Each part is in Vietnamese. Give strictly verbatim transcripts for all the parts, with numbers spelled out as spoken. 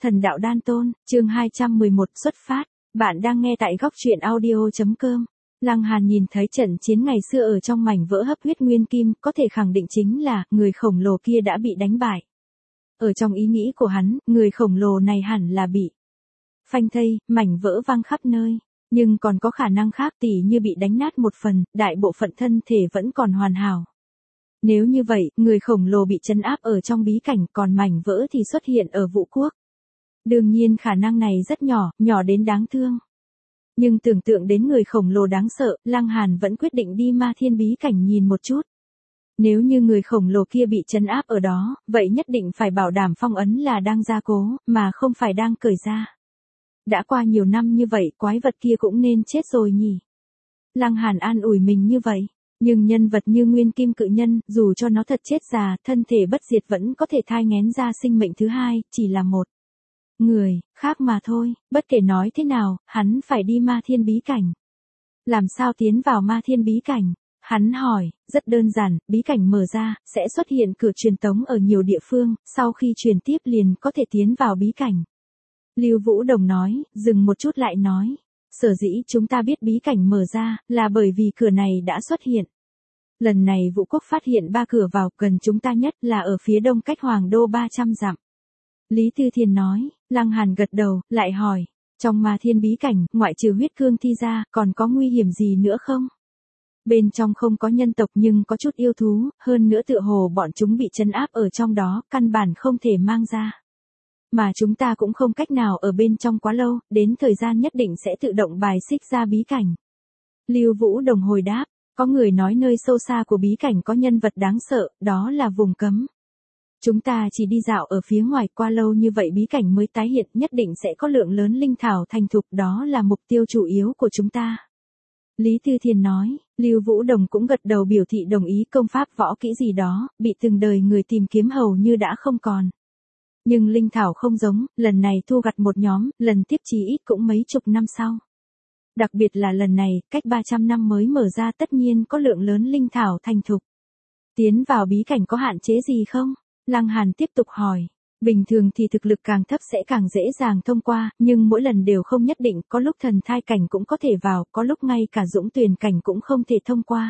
Thần đạo đan tôn, chương hai trăm mười một xuất phát. Bạn đang nghe tại góc truyện audio.com. Lăng Hàn nhìn thấy trận chiến ngày xưa ở trong mảnh vỡ hấp huyết nguyên kim, có thể khẳng định chính là người khổng lồ kia đã bị đánh bại. Ở trong ý nghĩ của hắn, người khổng lồ này hẳn là bị phanh thây, mảnh vỡ văng khắp nơi. Nhưng còn có khả năng khác, tỉ như bị đánh nát một phần, đại bộ phận thân thể vẫn còn hoàn hảo. Nếu như vậy, người khổng lồ bị trấn áp ở trong bí cảnh, còn mảnh vỡ thì xuất hiện ở Vũ Quốc. Đương nhiên khả năng này rất nhỏ, nhỏ đến đáng thương. Nhưng tưởng tượng đến người khổng lồ đáng sợ, Lăng Hàn vẫn quyết định đi Ma Thiên bí cảnh nhìn một chút. Nếu như người khổng lồ kia bị trấn áp ở đó, vậy nhất định phải bảo đảm phong ấn là đang gia cố, mà không phải đang cởi ra. Đã qua nhiều năm như vậy, quái vật kia cũng nên chết rồi nhỉ. Lăng Hàn an ủi mình như vậy. Nhưng nhân vật như Nguyên Kim Cự Nhân, dù cho nó thật chết già, thân thể bất diệt vẫn có thể thai nghén ra sinh mệnh thứ hai, chỉ là một người khác mà thôi. Bất kể nói thế nào, hắn phải đi Ma Thiên bí cảnh. Làm sao tiến vào Ma Thiên bí cảnh? Hắn hỏi. Rất đơn giản, bí cảnh mở ra, sẽ xuất hiện cửa truyền tống ở nhiều địa phương, sau khi truyền tiếp liền có thể tiến vào bí cảnh. Lưu Vũ Đồng nói, dừng một chút lại nói. Sở dĩ chúng ta biết bí cảnh mở ra, là bởi vì cửa này đã xuất hiện. Lần này Vũ Quốc phát hiện ba cửa vào, gần chúng ta nhất là ở phía đông cách Hoàng Đô ba trăm dặm. Lý Tư Thiền nói. Lăng Hàn gật đầu, lại hỏi. Trong Ma Thiên bí cảnh, ngoại trừ huyết cương thi ra, còn có nguy hiểm gì nữa không? Bên trong không có nhân tộc nhưng có chút yêu thú, hơn nữa tựa hồ bọn chúng bị trấn áp ở trong đó, căn bản không thể mang ra. Mà chúng ta cũng không cách nào ở bên trong quá lâu, đến thời gian nhất định sẽ tự động bài xích ra bí cảnh. Lưu Vũ Đồng hồi đáp, có người nói nơi sâu xa của bí cảnh có nhân vật đáng sợ, đó là vùng cấm. Chúng ta chỉ đi dạo ở phía ngoài, qua lâu như vậy bí cảnh mới tái hiện, nhất định sẽ có lượng lớn linh thảo thành thục, đó là mục tiêu chủ yếu của chúng ta. Lý Tư Thiền nói. Lưu Vũ Đồng cũng gật đầu biểu thị đồng ý. Công pháp võ kỹ gì đó, bị từng đời người tìm kiếm hầu như đã không còn. Nhưng linh thảo không giống, lần này thu gặt một nhóm, lần tiếp chí ít cũng mấy chục năm sau. Đặc biệt là lần này, cách ba trăm năm mới mở ra, tất nhiên có lượng lớn linh thảo thành thục. Tiến vào bí cảnh có hạn chế gì không? Lăng Hàn tiếp tục hỏi. Bình thường thì thực lực càng thấp sẽ càng dễ dàng thông qua, nhưng mỗi lần đều không nhất định, có lúc thần thai cảnh cũng có thể vào, có lúc ngay cả dũng tuyền cảnh cũng không thể thông qua.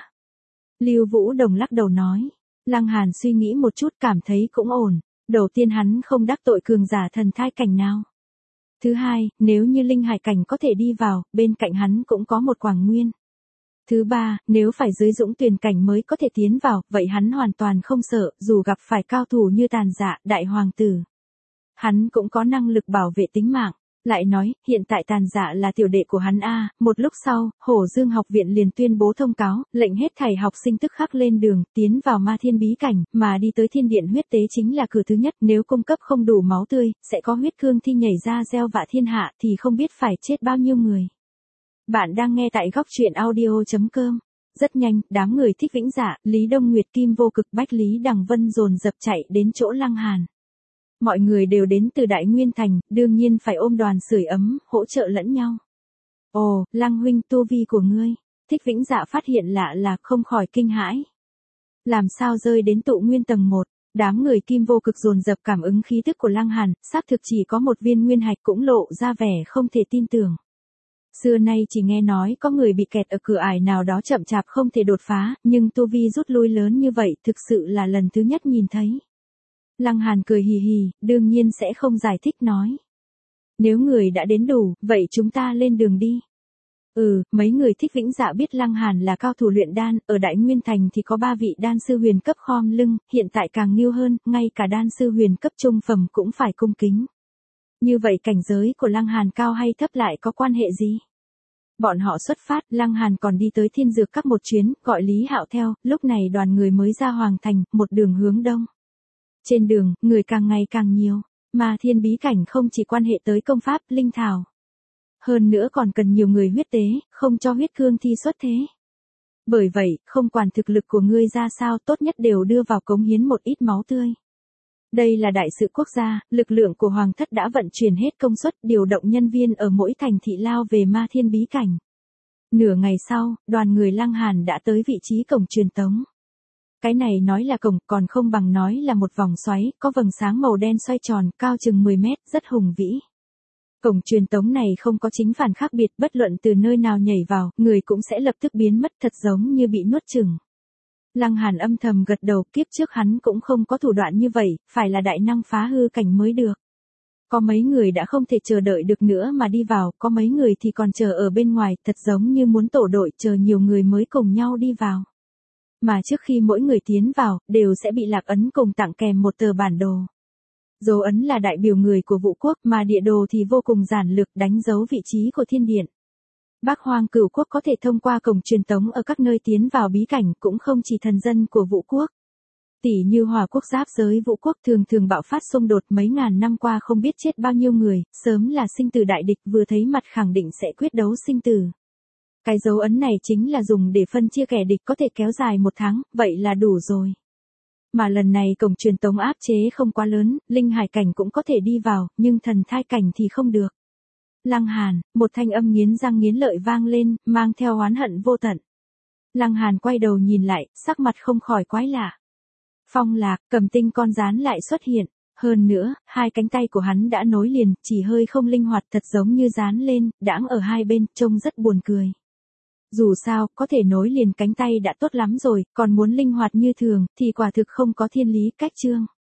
Lưu Vũ Đồng lắc đầu nói. Lăng Hàn suy nghĩ một chút, cảm thấy cũng ổn. Đầu tiên hắn không đắc tội cường giả thần thai cảnh nào. Thứ hai, nếu như linh hải cảnh có thể đi vào, bên cạnh hắn cũng có một Quảng Nguyên. Thứ ba, nếu phải dưới dũng tuyền cảnh mới có thể tiến vào, vậy hắn hoàn toàn không sợ, dù gặp phải cao thủ như Tàn Dạ, Đại Hoàng Tử. Hắn cũng có năng lực bảo vệ tính mạng. Lại nói, hiện tại Tàn Dạ là tiểu đệ của hắn a. Một lúc sau, Hổ Dương học viện liền tuyên bố thông cáo, lệnh hết thảy học sinh tức khắc lên đường, tiến vào Ma Thiên bí cảnh, mà đi tới Thiên Điện huyết tế chính là cửa thứ nhất, nếu cung cấp không đủ máu tươi, sẽ có huyết cương thi nhảy ra gieo vạ thiên hạ, thì không biết phải chết bao nhiêu người. Bạn đang nghe tại góc truyện audio.com. Rất nhanh, đám người Thích Vĩnh Dạ, Lý Đông Nguyệt, Kim Vô Cực, Bách Lý Đằng Vân dồn dập chạy đến chỗ Lăng Hàn. Mọi người đều đến từ Đại Nguyên Thành, đương nhiên phải ôm đoàn sưởi ấm, hỗ trợ lẫn nhau. Ồ, Lăng huynh, tu vi của ngươi. Thích Vĩnh Dạ phát hiện lạ là không khỏi kinh hãi. Làm sao rơi đến tụ nguyên tầng một? Đám người Kim Vô Cực dồn dập cảm ứng khí tức của Lăng Hàn, xác thực chỉ có một viên nguyên hạch, cũng lộ ra vẻ không thể tin tưởng. Xưa nay chỉ nghe nói có người bị kẹt ở cửa ải nào đó chậm chạp không thể đột phá, nhưng tu vi rút lui lớn như vậy thực sự là lần thứ nhất nhìn thấy. Lăng Hàn cười hì hì, đương nhiên sẽ không giải thích nói. Nếu người đã đến đủ, vậy chúng ta lên đường đi. Ừ, mấy người Thích Vĩnh Dạ biết Lăng Hàn là cao thủ luyện đan, ở Đại Nguyên Thành thì có ba vị đan sư huyền cấp khom lưng, hiện tại càng nghiêu hơn, ngay cả đan sư huyền cấp trung phẩm cũng phải cung kính. Như vậy cảnh giới của Lăng Hàn cao hay thấp lại có quan hệ gì? Bọn họ xuất phát, Lăng Hàn còn đi tới Thiên Dược Các một chuyến, gọi Lý Hạo theo, lúc này đoàn người mới ra Hoàng Thành, một đường hướng đông. Trên đường, người càng ngày càng nhiều, mà Thiên bí cảnh không chỉ quan hệ tới công pháp, linh thảo. Hơn nữa còn cần nhiều người huyết tế, không cho huyết cương thi xuất thế. Bởi vậy, không quản thực lực của ngươi ra sao, tốt nhất đều đưa vào cống hiến một ít máu tươi. Đây là đại sự quốc gia, lực lượng của Hoàng thất đã vận chuyển hết công suất, điều động nhân viên ở mỗi thành thị lao về Ma Thiên bí cảnh. Nửa ngày sau, đoàn người Lăng Hàn đã tới vị trí cổng truyền tống. Cái này nói là cổng, còn không bằng nói là một vòng xoáy, có vầng sáng màu đen xoay tròn, cao chừng mười mét, rất hùng vĩ. Cổng truyền tống này không có chính phản khác biệt, bất luận từ nơi nào nhảy vào, người cũng sẽ lập tức biến mất, thật giống như bị nuốt chửng. Lăng Hàn âm thầm gật đầu, kiếp trước hắn cũng không có thủ đoạn như vậy, phải là đại năng phá hư cảnh mới được. Có mấy người đã không thể chờ đợi được nữa mà đi vào, có mấy người thì còn chờ ở bên ngoài, thật giống như muốn tổ đội chờ nhiều người mới cùng nhau đi vào. Mà trước khi mỗi người tiến vào, đều sẽ bị lạc ấn cùng tặng kèm một tờ bản đồ. Dấu ấn là đại biểu người của Vũ Quốc, mà địa đồ thì vô cùng giản lược, đánh dấu vị trí của thiên điện. Bắc Hoang Cửu Quốc có thể thông qua cổng truyền tống ở các nơi tiến vào bí cảnh, cũng không chỉ thần dân của Vũ Quốc. Tỷ như Hòa Quốc giáp giới Vũ Quốc thường thường bạo phát xung đột, mấy ngàn năm qua không biết chết bao nhiêu người, sớm là sinh tử đại địch, vừa thấy mặt khẳng định sẽ quyết đấu sinh tử. Cái dấu ấn này chính là dùng để phân chia kẻ địch, có thể kéo dài một tháng, vậy là đủ rồi. Mà lần này cổng truyền tống áp chế không quá lớn, linh hải cảnh cũng có thể đi vào, nhưng thần thai cảnh thì không được. Lăng Hàn, một thanh âm nghiến răng nghiến lợi vang lên, mang theo oán hận vô tận. Lăng Hàn quay đầu nhìn lại, sắc mặt không khỏi quái lạ. Phong Lạc, Cầm Tinh con rán lại xuất hiện. Hơn nữa, hai cánh tay của hắn đã nối liền, chỉ hơi không linh hoạt, thật giống như dán lên, đãng ở hai bên, trông rất buồn cười. Dù sao, có thể nối liền cánh tay đã tốt lắm rồi, còn muốn linh hoạt như thường, thì quả thực không có thiên lý cách chương.